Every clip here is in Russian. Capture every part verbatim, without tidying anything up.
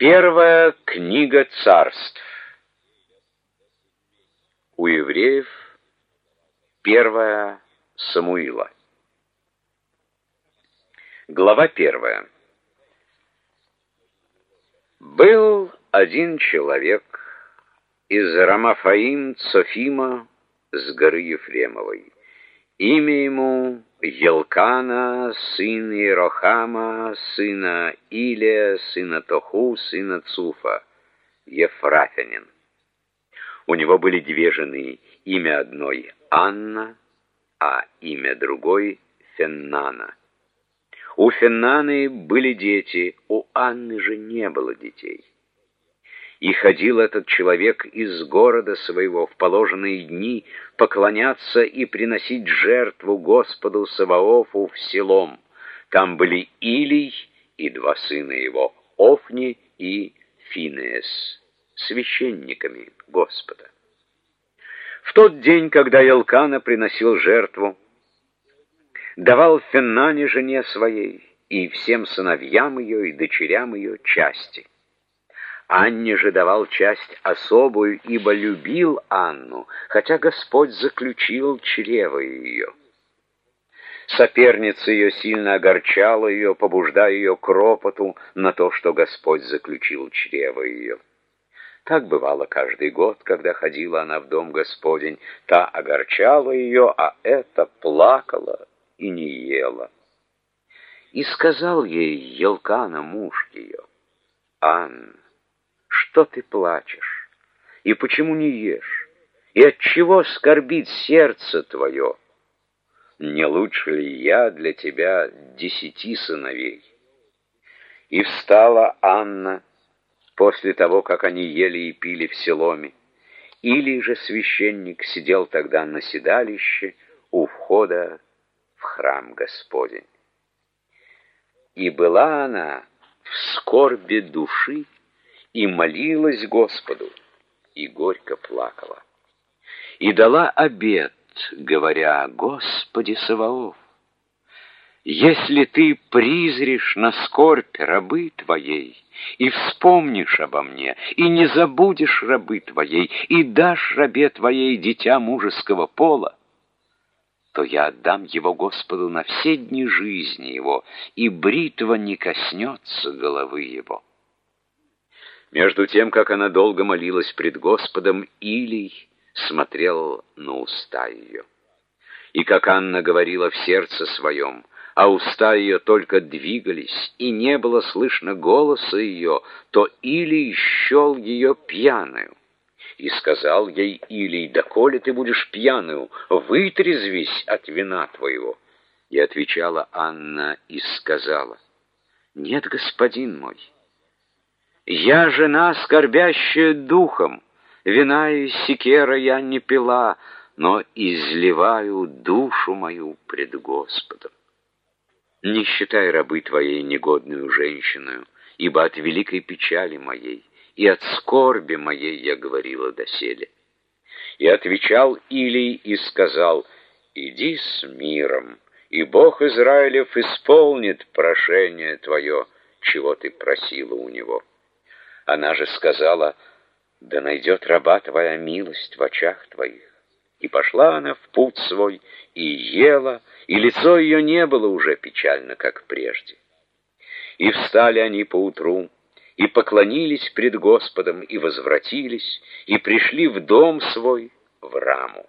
Первая книга царств. У евреев первая Самуила. Глава первая. Был один человек из Рамафаим Цофима с горы Ефремовой. Имя ему Елкана, сын Иерохама, сына Илия, сына Тоху, сына Цуфа, Ефрафянин. У него были две жены, имя одной Анна, а имя другой Феннана. У Феннаны были дети, у Анны же не было детей. И ходил этот человек из города своего в положенные дни поклоняться и приносить жертву Господу Саваофу в Силом. Там были Илий и два сына его, Офни и Финеас, священниками Господа. В тот день, когда Елкана приносил жертву, давал Феннане жене своей и всем сыновьям ее и дочерям ее части. Анне же давал часть особую, ибо любил Анну, хотя Господь заключил чрево ее. Соперница ее сильно огорчала ее, побуждая ее к ропоту на то, что Господь заключил чрево ее. Так бывало каждый год, когда ходила она в дом Господень, та огорчала ее, а эта плакала и не ела. И сказал ей Елкана, муж ее: «Анна, что ты плачешь? И почему не ешь? И отчего скорбит сердце твое? Не лучше ли я для тебя десяти сыновей?» И встала Анна после того, как они ели и пили в Силоме. Илий же священник сидел тогда на седалище у входа в храм Господень. И была она в скорби души, и молилась Господу, и горько плакала. И дала обет, говоря: «Господи Саваоф, если ты призришь на скорбь рабы твоей, и вспомнишь обо мне, и не забудешь рабы твоей, и дашь рабе твоей дитя мужеского пола, то я отдам его Господу на все дни жизни его, и бритва не коснется головы его». Между тем, как она долго молилась пред Господом, Илий смотрел на уста ее. И как Анна говорила в сердце своем, а уста ее только двигались, и не было слышно голоса ее, то Илий счел ее пьяную. И сказал ей Илий: «Доколе ты будешь пьяную, вытрезвись от вина твоего». И отвечала Анна и сказала: «Нет, господин мой, я жена, скорбящая духом, вина и секера я не пила, но изливаю душу мою пред Господом. Не считай рабы твоей негодную женщиною, ибо от великой печали моей и от скорби моей я говорила доселе». И отвечал Илий и сказал: «Иди с миром, и Бог Израилев исполнит прошение твое, чего ты просила у него». Она же сказала: «Да найдет раба твоя милость в очах твоих». И пошла она в путь свой, и ела, и лицо ее не было уже печально, как прежде. И встали они поутру, и поклонились пред Господом, и возвратились, и пришли в дом свой, в Раму.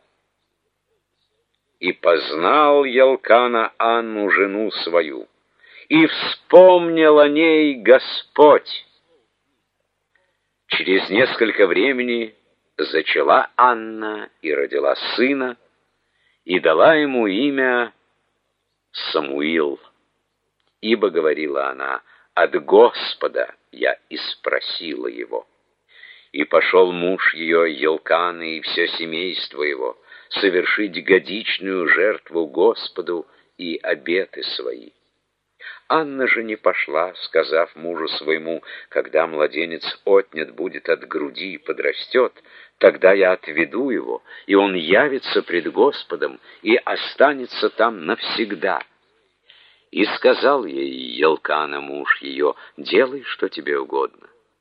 И познал Елкана Анну, жену свою, и вспомнил о ней Господь. Через несколько времени зачала Анна и родила сына, и дала ему имя Самуил, ибо, говорила она, от Господа я испросила его. И пошел муж ее, Елкана, и все семейство его, совершить годичную жертву Господу и обеты свои. Анна же не пошла, сказав мужу своему: «Когда младенец отнят будет от груди и подрастет, тогда я отведу его, и он явится пред Господом и останется там навсегда». И сказал ей Елкана, муж ее: «Делай, что тебе угодно».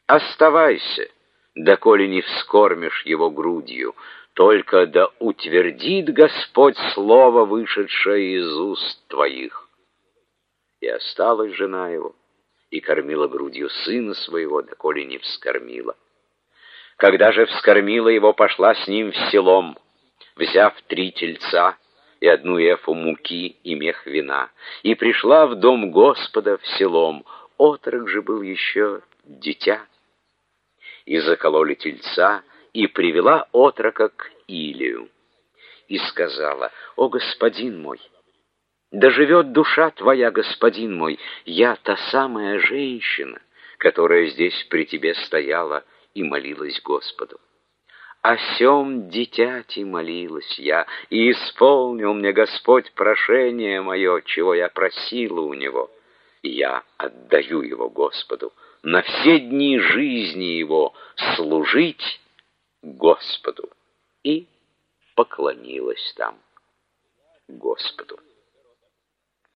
Оставайся, доколе не вскормишь его грудью, только да утвердит Господь слово, вышедшее из уст твоих. И осталась жена его, и кормила грудью сына своего, доколе не вскормила. Когда же вскормила его, пошла с ним в селом, взяв три тельца и одну эфу муки и мех вина, и пришла в дом Господа в селом. Отрок же был еще дитя. И закололи тельца, и привела отрока к Илию, и сказала: «О, господин мой, да живет душа твоя, господин мой, я та самая женщина, которая здесь при тебе стояла и молилась Господу. О сем дитяти молилась я, и исполнил мне Господь прошение мое, чего я просила у него, и я отдаю его Господу на все дни жизни его служить Господу». И поклонилась там Господу.